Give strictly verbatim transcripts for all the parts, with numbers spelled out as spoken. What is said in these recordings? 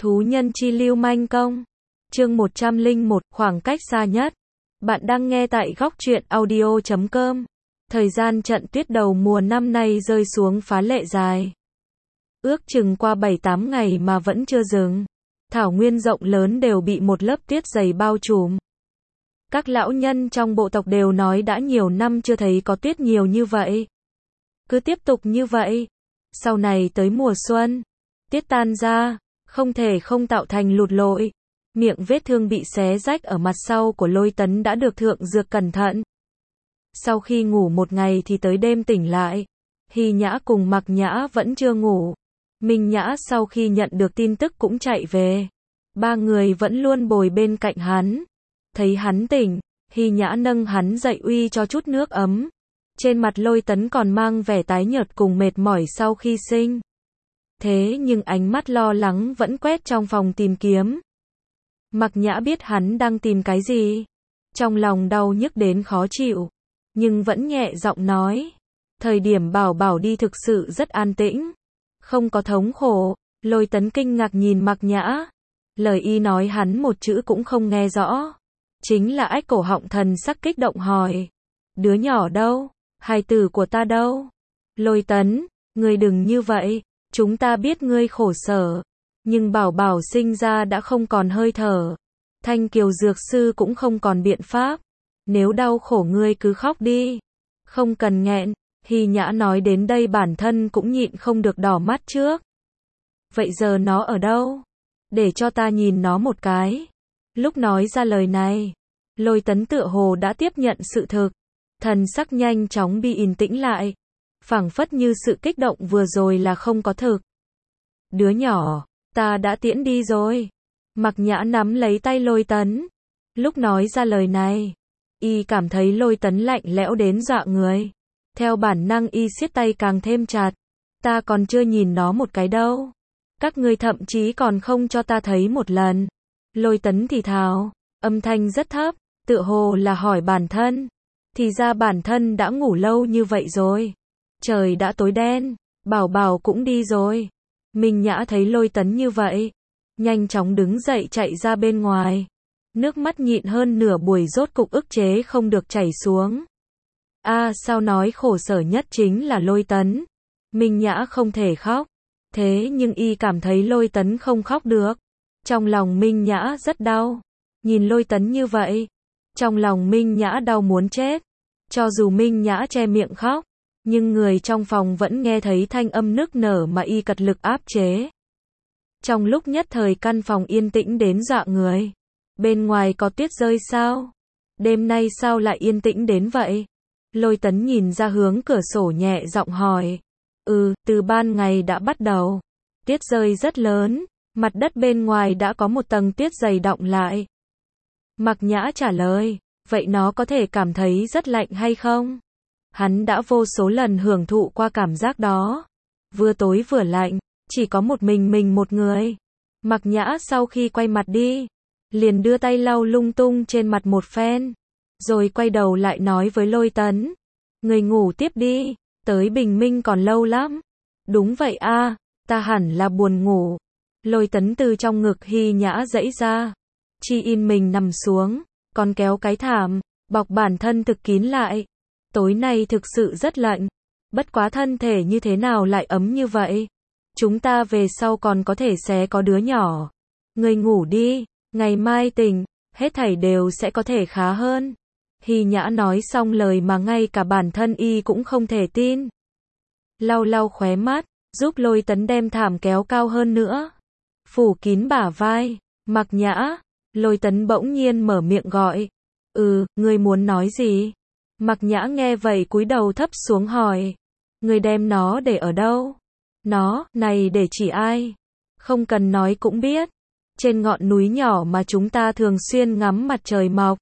Thú nhân chi lưu manh công. Chương một trăm lẻ một, khoảng cách xa nhất. Bạn đang nghe tại góc truyện audio chấm com. Thời gian trận tuyết đầu mùa năm nay rơi xuống phá lệ dài. Ước chừng qua bảy tám ngày mà vẫn chưa dừng. Thảo nguyên rộng lớn đều bị một lớp tuyết dày bao trùm. Các lão nhân trong bộ tộc đều nói đã nhiều năm chưa thấy có tuyết nhiều như vậy. Cứ tiếp tục như vậy, sau này tới mùa xuân, tuyết tan ra, không thể không tạo thành lụt lội. Miệng vết thương bị xé rách ở mặt sau của Lôi Tấn đã được thượng dược cẩn thận. Sau khi ngủ một ngày thì tới đêm tỉnh lại. Hy Nhã cùng Mặc Nhã vẫn chưa ngủ. Minh Nhã sau khi nhận được tin tức cũng chạy về. Ba người vẫn luôn bồi bên cạnh hắn. Thấy hắn tỉnh, Hy Nhã nâng hắn dậy uy cho chút nước ấm. Trên mặt Lôi Tấn còn mang vẻ tái nhợt cùng mệt mỏi sau khi sinh. Thế nhưng ánh mắt lo lắng vẫn quét trong phòng tìm kiếm. Mặc Nhã biết hắn đang tìm cái gì. Trong lòng đau nhức đến khó chịu. Nhưng vẫn nhẹ giọng nói. Thời điểm Bảo Bảo đi thực sự rất an tĩnh. Không có thống khổ. Lôi Tấn kinh ngạc nhìn Mặc Nhã. Lời y nói hắn một chữ cũng không nghe rõ. Chính là ách cổ họng thần sắc kích động hỏi. Đứa nhỏ đâu? Hài tử của ta đâu? Lôi Tấn, ngươi đừng như vậy. Chúng ta biết ngươi khổ sở. Nhưng Bảo Bảo sinh ra đã không còn hơi thở. Thanh Kiều dược sư cũng không còn biện pháp. Nếu đau khổ ngươi cứ khóc đi. Không cần nghẹn. Hy Nhã nói đến đây bản thân cũng nhịn không được đỏ mắt trước. Vậy giờ nó ở đâu? Để cho ta nhìn nó một cái. Lúc nói ra lời này, Lôi Tấn tựa hồ đã tiếp nhận sự thực. Thần sắc nhanh chóng bị yên tĩnh lại. Phảng phất như sự kích động vừa rồi là không có thực. Đứa nhỏ, ta đã tiễn đi rồi. Mặc Nhã nắm lấy tay Lôi Tấn. Lúc nói ra lời này, y cảm thấy Lôi Tấn lạnh lẽo đến dọa người. Theo bản năng y siết tay càng thêm chặt. Ta còn chưa nhìn nó một cái đâu. Các ngươi thậm chí còn không cho ta thấy một lần. Lôi Tấn thì thào, âm thanh rất thấp, tựa hồ là hỏi bản thân. Thì ra bản thân đã ngủ lâu như vậy rồi. Trời đã tối đen, Bảo Bảo cũng đi rồi. Minh Nhã thấy Lôi Tấn như vậy, nhanh chóng đứng dậy chạy ra bên ngoài. Nước mắt nhịn hơn nửa buổi rốt cục ức chế không được chảy xuống. A à, sao nói khổ sở nhất chính là Lôi Tấn. Minh Nhã không thể khóc. Thế nhưng y cảm thấy Lôi Tấn không khóc được. Trong lòng Minh Nhã rất đau. Nhìn Lôi Tấn như vậy, trong lòng Minh Nhã đau muốn chết. Cho dù Minh Nhã che miệng khóc, nhưng người trong phòng vẫn nghe thấy thanh âm nức nở mà y cật lực áp chế. Trong lúc nhất thời căn phòng yên tĩnh đến dọa người. Bên ngoài có tuyết rơi sao? Đêm nay sao lại yên tĩnh đến vậy? Lôi Tấn nhìn ra hướng cửa sổ nhẹ giọng hỏi. Ừ, từ ban ngày đã bắt đầu. Tuyết rơi rất lớn, mặt đất bên ngoài đã có một tầng tuyết dày đọng lại. Mặc Nhã trả lời, vậy nó có thể cảm thấy rất lạnh hay không? Hắn đã vô số lần hưởng thụ qua cảm giác đó. Vừa tối vừa lạnh, chỉ có một mình mình một người. Mặc Nhã sau khi quay mặt đi, liền đưa tay lau lung tung trên mặt một phen. Rồi quay đầu lại nói với Lôi Tấn. Người ngủ tiếp đi, tới bình minh còn lâu lắm. Đúng vậy a, à, ta hẳn là buồn ngủ. Lôi Tấn từ trong ngực Hy Nhã giãy ra. Chi in mình nằm xuống, còn kéo cái thảm, bọc bản thân thực kín lại. Tối nay thực sự rất lạnh. Bất quá thân thể như thế nào lại ấm như vậy. Chúng ta về sau còn có thể sẽ có đứa nhỏ. Người ngủ đi, ngày mai tỉnh, hết thảy đều sẽ có thể khá hơn. Hy Nhã nói xong lời mà ngay cả bản thân y cũng không thể tin. Lau lau khóe mắt, giúp Lôi Tấn đem thảm kéo cao hơn nữa. Phủ kín bả vai, Mặc Nhã. Lôi Tấn bỗng nhiên mở miệng gọi. Ừ, ngươi muốn nói gì? Mặc Nhã nghe vậy cúi đầu thấp xuống hỏi. Ngươi đem nó để ở đâu? Nó, này để chỉ ai? Không cần nói cũng biết. Trên ngọn núi nhỏ mà chúng ta thường xuyên ngắm mặt trời mọc.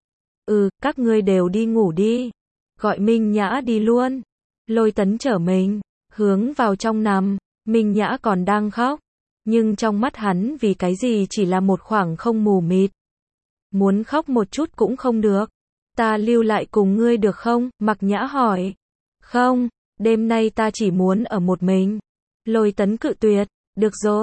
Ừ, các ngươi đều đi ngủ đi. Gọi Minh Nhã đi luôn. Lôi Tấn trở mình, hướng vào trong nằm. Minh Nhã còn đang khóc. Nhưng trong mắt hắn vì cái gì chỉ là một khoảng không mù mịt. Muốn khóc một chút cũng không được. Ta lưu lại cùng ngươi được không? Mặc Nhã hỏi. Không, đêm nay ta chỉ muốn ở một mình. Lôi Tấn cự tuyệt. Được rồi,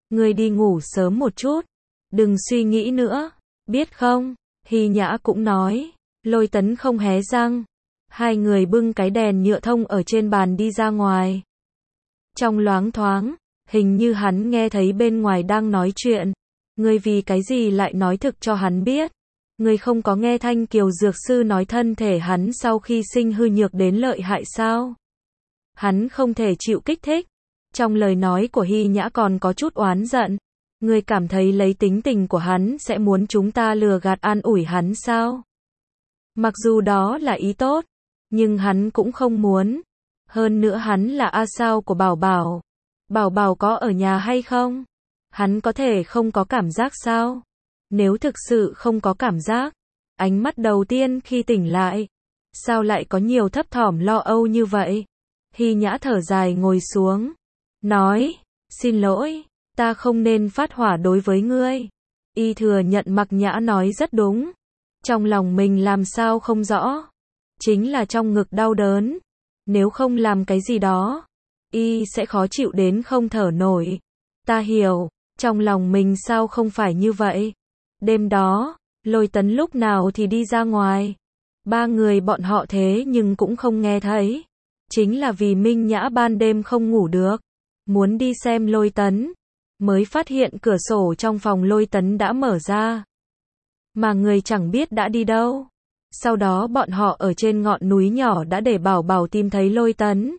Ngươi đi ngủ sớm một chút, đừng suy nghĩ nữa, biết không? Hy Nhã cũng nói. Lôi Tấn không hé răng. Hai người bưng cái đèn nhựa thông ở trên bàn đi ra ngoài. Trong loáng thoáng, hình như hắn nghe thấy bên ngoài đang nói chuyện. Ngươi vì cái gì lại nói thực cho hắn biết? Ngươi không có nghe Thanh Kiều dược sư nói thân thể hắn sau khi sinh hư nhược đến lợi hại sao? Hắn không thể chịu kích thích. Trong lời nói của Hy Nhã còn có chút oán giận. Ngươi cảm thấy lấy tính tình của hắn sẽ muốn chúng ta lừa gạt an ủi hắn sao? Mặc dù đó là ý tốt, nhưng hắn cũng không muốn. Hơn nữa hắn là A Sao của Bảo Bảo. Bảo Bảo có ở nhà hay không? Hắn có thể không có cảm giác sao? Nếu thực sự không có cảm giác, ánh mắt đầu tiên khi tỉnh lại, sao lại có nhiều thấp thỏm lo âu như vậy? Hy Nhã thở dài ngồi xuống, nói, xin lỗi, ta không nên phát hỏa đối với ngươi. Y thừa nhận Mặc Nhã nói rất đúng. Trong lòng mình làm sao không rõ. Chính là trong ngực đau đớn. Nếu không làm cái gì đó, Y sẽ khó chịu đến không thở nổi. Ta hiểu, trong lòng mình sao không phải như vậy. Đêm đó, Lôi Tấn lúc nào thì đi ra ngoài. Ba người bọn họ thế nhưng cũng không nghe thấy. Chính là vì Minh Nhã ban đêm không ngủ được. Muốn đi xem Lôi Tấn. Mới phát hiện cửa sổ trong phòng Lôi Tấn đã mở ra. Mà người chẳng biết đã đi đâu. Sau đó bọn họ ở trên ngọn núi nhỏ đã để Bảo Bảo tìm thấy Lôi Tấn.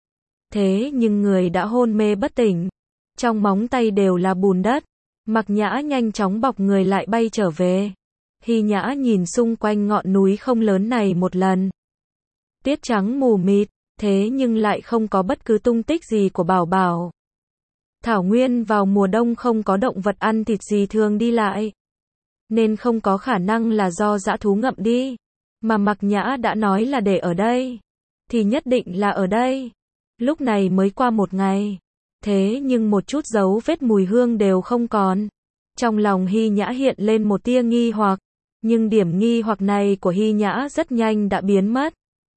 Thế nhưng người đã hôn mê bất tỉnh. Trong móng tay đều là bùn đất. Mặc Nhã nhanh chóng bọc người lại bay trở về. Hy Nhã nhìn xung quanh ngọn núi không lớn này một lần. Tiết trắng mù mịt, thế nhưng lại không có bất cứ tung tích gì của Bảo Bảo. Thảo nguyên vào mùa đông không có động vật ăn thịt gì thường đi lại. Nên không có khả năng là do dã thú ngậm đi. Mà Mặc Nhã đã nói là để ở đây. Thì nhất định là ở đây. Lúc này mới qua một ngày. Thế nhưng một chút dấu vết mùi hương đều không còn. Trong lòng Hy Nhã hiện lên một tia nghi hoặc. Nhưng điểm nghi hoặc này của Hy Nhã rất nhanh đã biến mất.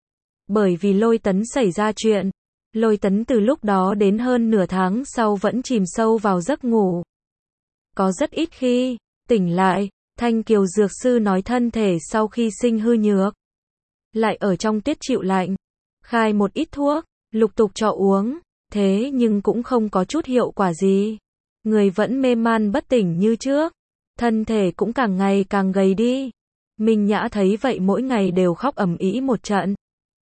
Bởi vì Lôi Tấn xảy ra chuyện. Lôi Tấn từ lúc đó đến hơn nửa tháng sau vẫn chìm sâu vào giấc ngủ. Có rất ít khi tỉnh lại, Thanh Kiều dược sư nói thân thể sau khi sinh hư nhược. Lại ở trong tiết chịu lạnh. Khai một ít thuốc, lục tục cho uống. Thế nhưng cũng không có chút hiệu quả gì. Người vẫn mê man bất tỉnh như trước. Thân thể cũng càng ngày càng gầy đi. Minh Nhã thấy vậy mỗi ngày đều khóc ầm ĩ một trận.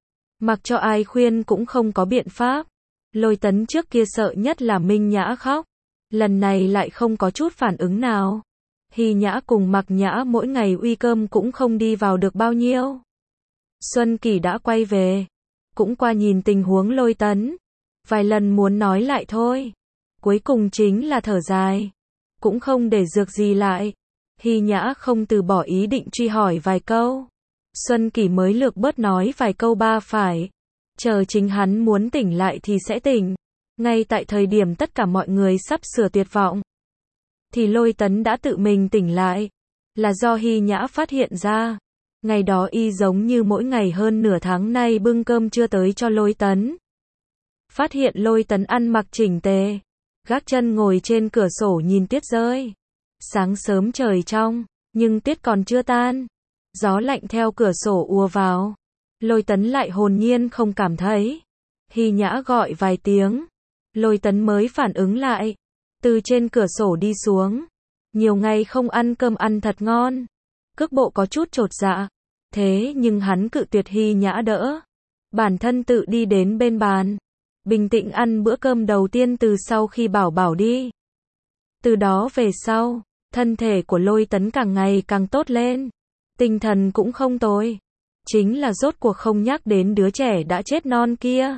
Mặc cho ai khuyên cũng không có biện pháp. Lôi Tấn trước kia sợ nhất là Minh Nhã khóc. Lần này lại không có chút phản ứng nào. Hy Nhã cùng Mặc Nhã mỗi ngày uy cơm cũng không đi vào được bao nhiêu. Xuân Kỳ đã quay về. Cũng qua nhìn tình huống Lôi Tấn. Vài lần muốn nói lại thôi. Cuối cùng chính là thở dài. Cũng không để dược gì lại. Hy Nhã không từ bỏ ý định truy hỏi vài câu. Xuân Kỳ mới lược bớt nói vài câu ba phải. Chờ chính hắn muốn tỉnh lại thì sẽ tỉnh. Ngay tại thời điểm tất cả mọi người sắp sửa tuyệt vọng. Thì Lôi Tấn đã tự mình tỉnh lại. Là do Hy Nhã phát hiện ra. Ngày đó y giống như mỗi ngày hơn nửa tháng nay bưng cơm chưa tới cho Lôi Tấn. Phát hiện Lôi Tấn ăn mặc chỉnh tề. Gác chân ngồi trên cửa sổ nhìn tuyết rơi. Sáng sớm trời trong, nhưng tuyết còn chưa tan. Gió lạnh theo cửa sổ ùa vào. Lôi Tấn lại hồn nhiên không cảm thấy. Hy Nhã gọi vài tiếng. Lôi Tấn mới phản ứng lại. Từ trên cửa sổ đi xuống. Nhiều ngày không ăn cơm ăn thật ngon. Cước bộ có chút chột dạ. Thế nhưng hắn cự tuyệt Hy Nhã đỡ. Bản thân tự đi đến bên bàn. Bình tĩnh ăn bữa cơm đầu tiên từ sau khi Bảo Bảo đi. Từ đó về sau, thân thể của Lôi Tấn càng ngày càng tốt lên. Tinh thần cũng không tồi. Chính là rốt cuộc không nhắc đến đứa trẻ đã chết non kia.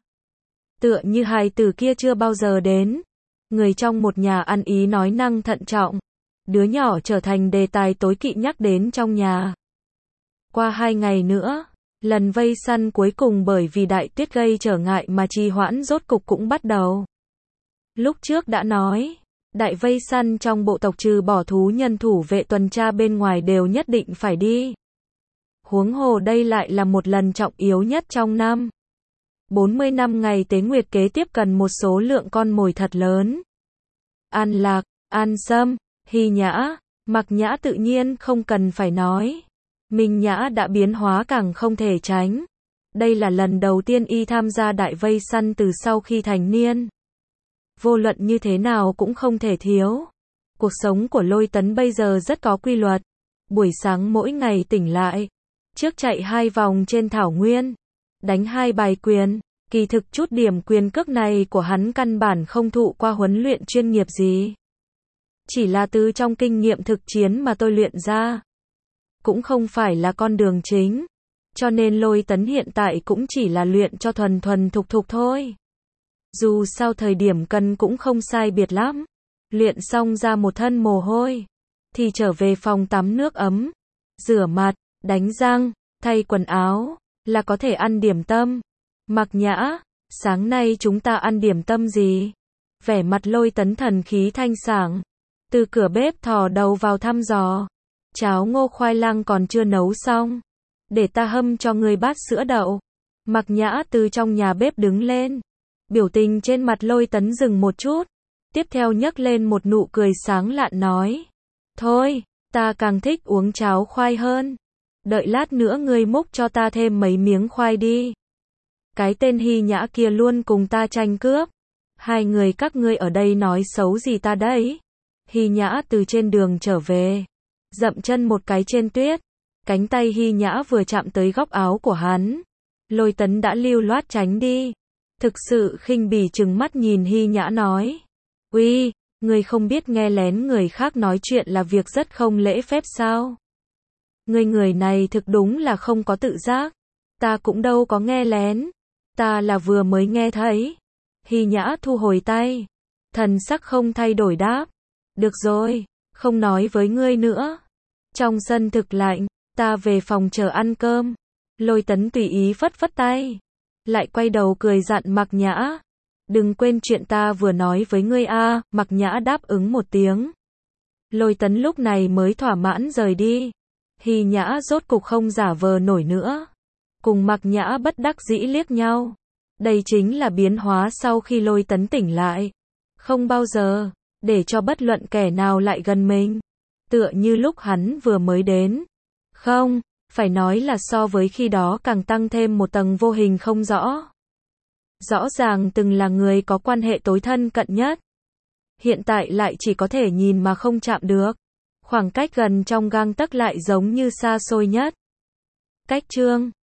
Tựa như hài tử kia chưa bao giờ đến. Người trong một nhà ăn ý nói năng thận trọng. Đứa nhỏ trở thành đề tài tối kỵ nhắc đến trong nhà. Qua hai ngày nữa, lần vây săn cuối cùng bởi vì đại tuyết gây trở ngại mà trì hoãn rốt cục cũng bắt đầu. Lúc trước đã nói, đại vây săn trong bộ tộc trừ bỏ thú nhân thủ vệ tuần tra bên ngoài đều nhất định phải đi. Huống hồ đây lại là một lần trọng yếu nhất trong năm. bốn mươi năm ngày tế nguyệt kế tiếp cần một số lượng con mồi thật lớn. An Lạc, An Sâm, Hy Nhã, Mặc Nhã tự nhiên không cần phải nói. Minh Nhã đã biến hóa càng không thể tránh. Đây là lần đầu tiên y tham gia đại vây săn từ sau khi thành niên. Vô luận như thế nào cũng không thể thiếu. Cuộc sống của Lôi Tấn bây giờ rất có quy luật. Buổi sáng mỗi ngày tỉnh lại, trước chạy hai vòng trên thảo nguyên, đánh hai bài quyền. Kỳ thực chút điểm quyền cước này của hắn căn bản không thụ qua huấn luyện chuyên nghiệp gì. Chỉ là từ trong kinh nghiệm thực chiến mà tôi luyện ra. Cũng không phải là con đường chính. Cho nên Lôi Tấn hiện tại cũng chỉ là luyện cho thuần thuần thục thục thôi. Dù sao thời điểm cần cũng không sai biệt lắm. Luyện xong ra một thân mồ hôi, thì trở về phòng tắm nước ấm, rửa mặt, đánh răng, thay quần áo, là có thể ăn điểm tâm. Mặc Nhã, sáng nay chúng ta ăn điểm tâm gì? Vẻ mặt Lôi Tấn thần khí thanh sảng, từ cửa bếp thò đầu vào thăm dò. Cháo ngô khoai lang còn chưa nấu xong, để ta hâm cho ngươi bát sữa đậu. Mặc Nhã từ trong nhà bếp đứng lên, biểu tình trên mặt Lôi Tấn dừng một chút, tiếp theo nhấc lên một nụ cười sáng lạn nói, thôi, ta càng thích uống cháo khoai hơn, đợi lát nữa ngươi múc cho ta thêm mấy miếng khoai đi. Cái tên Hy Nhã kia luôn cùng ta tranh cướp, hai người các ngươi ở đây nói xấu gì ta đấy? Hy Nhã từ trên đường trở về, dậm chân một cái trên tuyết, cánh tay Hy Nhã vừa chạm tới góc áo của hắn, Lôi Tấn đã lưu loát tránh đi, thực sự khinh bỉ trừng mắt nhìn Hy Nhã nói, uy, ngươi không biết nghe lén người khác nói chuyện là việc rất không lễ phép sao? Ngươi người này thực đúng là không có tự giác, ta cũng đâu có nghe lén, ta là vừa mới nghe thấy. Hy Nhã thu hồi tay, thần sắc không thay đổi đáp, được rồi, không nói với ngươi nữa. Trong sân thực lạnh, ta về phòng chờ ăn cơm. Lôi Tấn tùy ý phất phất tay, lại quay đầu cười dặn Mặc Nhã, đừng quên chuyện ta vừa nói với ngươi a. Mặc Nhã đáp ứng một tiếng. Lôi Tấn lúc này mới thỏa mãn rời đi. Hy Nhã rốt cục không giả vờ nổi nữa, cùng Mặc Nhã bất đắc dĩ liếc nhau. Đây chính là biến hóa sau khi Lôi Tấn tỉnh lại, không bao giờ để cho bất luận kẻ nào lại gần mình, tựa như lúc hắn vừa mới đến. Không, phải nói là so với khi đó càng tăng thêm một tầng vô hình không rõ. Rõ ràng từng là người có quan hệ tối thân cận nhất, hiện tại lại chỉ có thể nhìn mà không chạm được. Khoảng cách gần trong gang tấc lại giống như xa xôi nhất. Cách chương